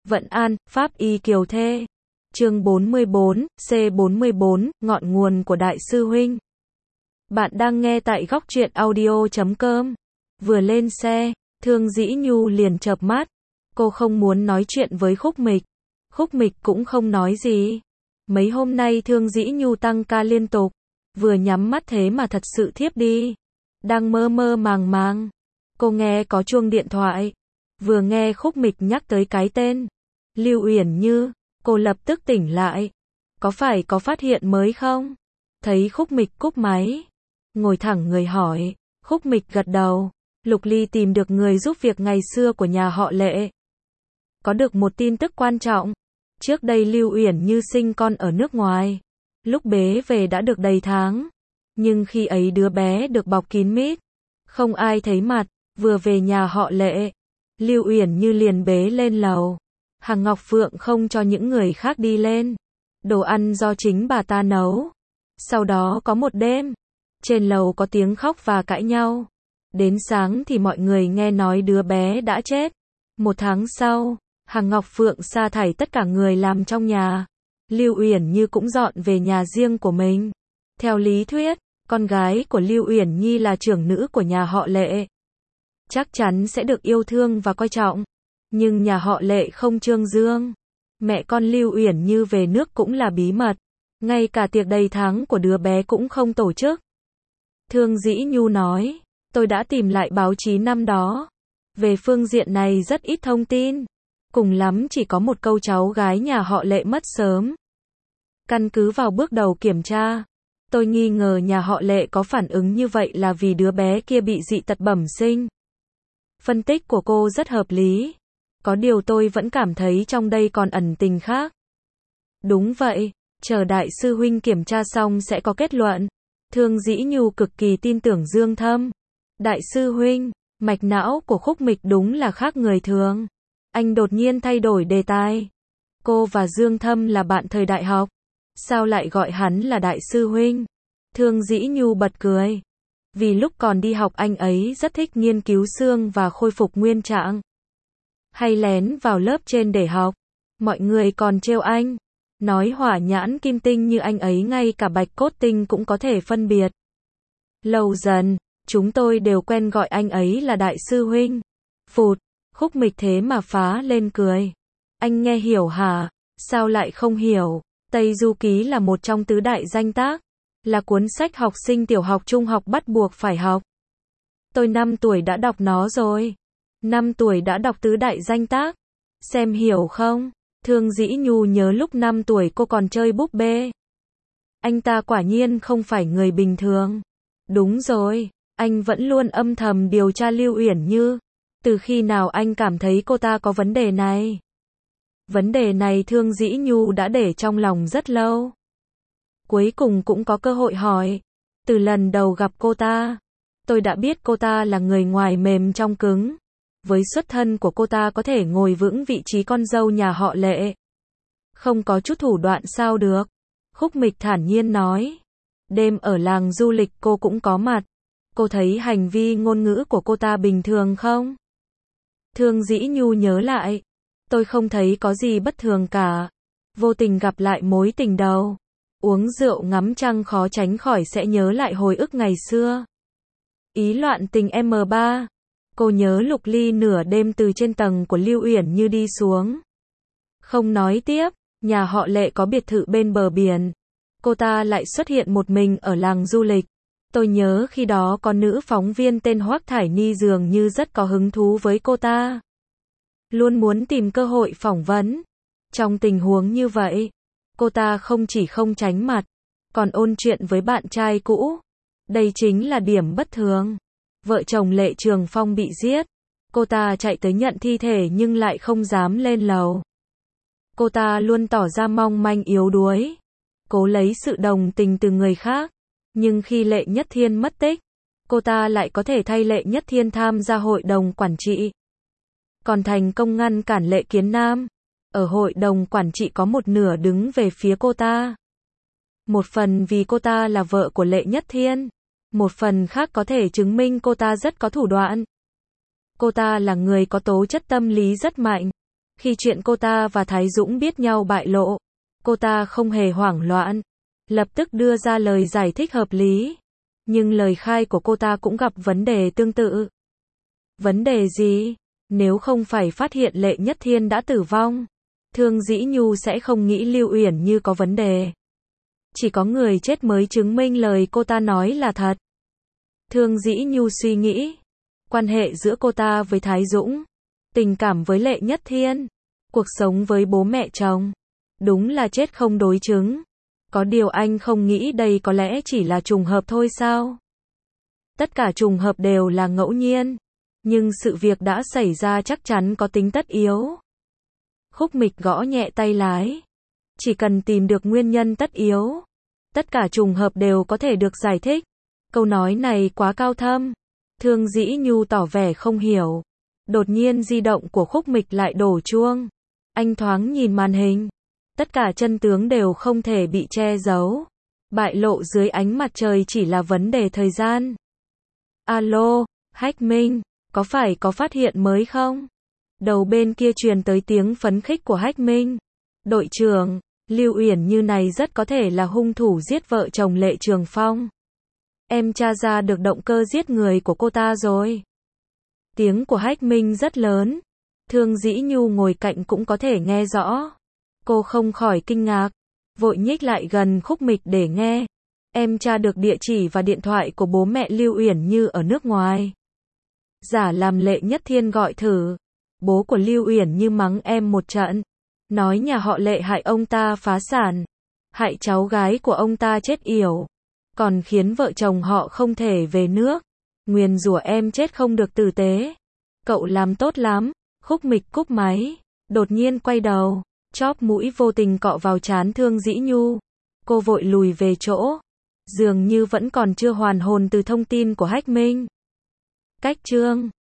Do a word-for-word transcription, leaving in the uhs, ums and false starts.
Vận An, Pháp Y Kiều Thê. Chương bốn mươi bốn, C bốn mươi bốn, ngọn nguồn của Đại sư Huynh. Bạn đang nghe tại góc truyện audio chấm com. Vừa lên xe, Thương Dĩ Nhu liền chợp mắt. Cô không muốn nói chuyện với Khúc Mịch. Khúc Mịch cũng không nói gì. Mấy hôm nay Thương Dĩ Nhu tăng ca liên tục. Vừa nhắm mắt thế mà thật sự thiếp đi. Đang mơ mơ màng màng. Cô nghe có chuông điện thoại. Vừa nghe Khúc Mịch nhắc tới cái tên Lưu Uyển Như, cô lập tức tỉnh lại. Có phải có phát hiện mới không? Thấy Khúc Mịch cúp máy, ngồi thẳng người hỏi. Khúc Mịch gật đầu. Lục Ly tìm được người giúp việc ngày xưa của nhà họ Lệ. Có được một tin tức quan trọng. Trước đây Lưu Uyển Như sinh con ở nước ngoài. Lúc bế về đã được đầy tháng. Nhưng khi ấy đứa bé được bọc kín mít. Không ai thấy mặt. Vừa về nhà họ Lệ, Lưu Uyển Như liền bế lên lầu. Hằng Ngọc Phượng không cho những người khác đi lên. Đồ ăn do chính bà ta nấu. Sau đó có một đêm, trên lầu có tiếng khóc và cãi nhau. Đến sáng thì mọi người nghe nói đứa bé đã chết. Một tháng sau, Hằng Ngọc Phượng sa thải tất cả người làm trong nhà. Lưu Uyển Như cũng dọn về nhà riêng của mình. Theo lý thuyết, con gái của Lưu Uyển Nhi là trưởng nữ của nhà họ Lệ. Chắc chắn sẽ được yêu thương và coi trọng. Nhưng nhà họ Lệ không trương dương. Mẹ con Lưu Uyển Như về nước cũng là bí mật. Ngay cả tiệc đầy tháng của đứa bé cũng không tổ chức. Thương Dĩ Nhu nói, tôi đã tìm lại báo chí năm đó. Về phương diện này rất ít thông tin. Cùng lắm chỉ có một câu cháu gái nhà họ Lệ mất sớm. Căn cứ vào bước đầu kiểm tra, tôi nghi ngờ nhà họ Lệ có phản ứng như vậy là vì đứa bé kia bị dị tật bẩm sinh. Phân tích của cô rất hợp lý. Có điều tôi vẫn cảm thấy trong đây còn ẩn tình khác. Đúng vậy, chờ Đại sư Huynh kiểm tra xong sẽ có kết luận. Thương Dĩ Nhu cực kỳ tin tưởng Dương Thâm. Đại sư Huynh, mạch não của Khúc Mịch đúng là khác người thường. Anh đột nhiên thay đổi đề tài. Cô và Dương Thâm là bạn thời đại học. Sao lại gọi hắn là Đại sư Huynh? Thương Dĩ Nhu bật cười. Vì lúc còn đi học anh ấy rất thích nghiên cứu xương và khôi phục nguyên trạng. Hay lén vào lớp trên để học. Mọi người còn trêu anh. Nói hỏa nhãn kim tinh như anh ấy ngay cả bạch cốt tinh cũng có thể phân biệt. Lâu dần, chúng tôi đều quen gọi anh ấy là Đại sư Huynh. Phụt, Khúc Mịch thế mà phá lên cười. Anh nghe hiểu hả? Sao lại không hiểu? Tây Du Ký là một trong tứ đại danh tác. Là cuốn sách học sinh tiểu học trung học bắt buộc phải học. Tôi năm tuổi đã đọc nó rồi. năm tuổi đã đọc tứ đại danh tác. Xem hiểu không? Thương Dĩ Nhu nhớ lúc năm tuổi cô còn chơi búp bê. Anh ta quả nhiên không phải người bình thường. Đúng rồi, anh vẫn luôn âm thầm điều tra Lưu Uyển Như. Từ khi nào anh cảm thấy cô ta có vấn đề này? Vấn đề này Thương Dĩ Nhu đã để trong lòng rất lâu. Cuối cùng cũng có cơ hội hỏi. Từ lần đầu gặp cô ta, tôi đã biết cô ta là người ngoài mềm trong cứng. Với xuất thân của cô ta có thể ngồi vững vị trí con dâu nhà họ Lệ. Không có chút thủ đoạn sao được? Khúc Mịch thản nhiên nói. Đêm ở làng du lịch cô cũng có mặt. Cô thấy hành vi ngôn ngữ của cô ta bình thường không? Thương Dĩ Nhu nhớ lại. Tôi không thấy có gì bất thường cả. Vô tình gặp lại mối tình đầu. Uống rượu ngắm trăng khó tránh khỏi sẽ nhớ lại hồi ức ngày xưa. Ý loạn tình em ba. Cô nhớ Lục Ly nửa đêm từ trên tầng của Lưu Uyển Như đi xuống. Không nói tiếp, nhà họ Lệ có biệt thự bên bờ biển. Cô ta lại xuất hiện một mình ở làng du lịch. Tôi nhớ khi đó có nữ phóng viên tên Hoắc Thải Ni dường như rất có hứng thú với cô ta. Luôn muốn tìm cơ hội phỏng vấn. Trong tình huống như vậy, cô ta không chỉ không tránh mặt, còn ôn chuyện với bạn trai cũ. Đây chính là điểm bất thường. Vợ chồng Lệ Trường Phong bị giết. Cô ta chạy tới nhận thi thể nhưng lại không dám lên lầu. Cô ta luôn tỏ ra mong manh yếu đuối. Cố lấy sự đồng tình từ người khác. Nhưng khi Lệ Nhất Thiên mất tích, cô ta lại có thể thay Lệ Nhất Thiên tham gia hội đồng quản trị. Còn thành công ngăn cản Lệ Kiến Nam. Ở hội đồng quản trị có một nửa đứng về phía cô ta. Một phần vì cô ta là vợ của Lệ Nhất Thiên. Một phần khác có thể chứng minh cô ta rất có thủ đoạn. Cô ta là người có tố chất tâm lý rất mạnh. Khi chuyện cô ta và Thái Dũng biết nhau bại lộ, cô ta không hề hoảng loạn, lập tức đưa ra lời giải thích hợp lý. Nhưng lời khai của cô ta cũng gặp vấn đề tương tự. Vấn đề gì? Nếu không phải phát hiện Lệ Nhất Thiên đã tử vong, Thương Dĩ Nhu sẽ không nghĩ Lưu Uyển Như có vấn đề. Chỉ có người chết mới chứng minh lời cô ta nói là thật. Thương Dĩ Nhu suy nghĩ, quan hệ giữa cô ta với Thái Dũng, tình cảm với Lệ Nhất Thiên, cuộc sống với bố mẹ chồng, đúng là chết không đối chứng. Có điều anh không nghĩ đây có lẽ chỉ là trùng hợp thôi sao? Tất cả trùng hợp đều là ngẫu nhiên, nhưng sự việc đã xảy ra chắc chắn có tính tất yếu. Khúc Mịch gõ nhẹ tay lái. Chỉ cần tìm được nguyên nhân tất yếu, tất cả trùng hợp đều có thể được giải thích. Câu nói này quá cao thâm. Thương Dĩ Nhu tỏ vẻ không hiểu. Đột nhiên di động của Khúc Mịch lại đổ chuông. Anh thoáng nhìn màn hình. Tất cả chân tướng đều không thể bị che giấu. Bại lộ dưới ánh mặt trời chỉ là vấn đề thời gian. Alo, Hách Minh, có phải có phát hiện mới không? Đầu bên kia truyền tới tiếng phấn khích của Hách Minh. Đội trưởng, Lưu Uyển Như này rất có thể là hung thủ giết vợ chồng Lệ Trường Phong. Em tra ra được động cơ giết người của cô ta rồi. Tiếng của Hách Minh rất lớn. Thương Dĩ Nhu ngồi cạnh cũng có thể nghe rõ. Cô không khỏi kinh ngạc, vội nhích lại gần Khúc Mịch để nghe. Em tra được địa chỉ và điện thoại của bố mẹ Lưu Uyển Như ở nước ngoài. Giả làm Lệ Nhất Thiên gọi thử. Bố của Lưu Uyển Như mắng em một trận. Nói nhà họ Lệ hại ông ta phá sản. Hại cháu gái của ông ta chết yểu. Còn khiến vợ chồng họ không thể về nước. Nguyền rủa em chết không được tử tế. Cậu làm tốt lắm. Khúc Mịch cúp máy. Đột nhiên quay đầu. Chóp mũi vô tình cọ vào trán Thương Dĩ Nhu. Cô vội lùi về chỗ. Dường như vẫn còn chưa hoàn hồn từ thông tin của Hách Minh. Cách chương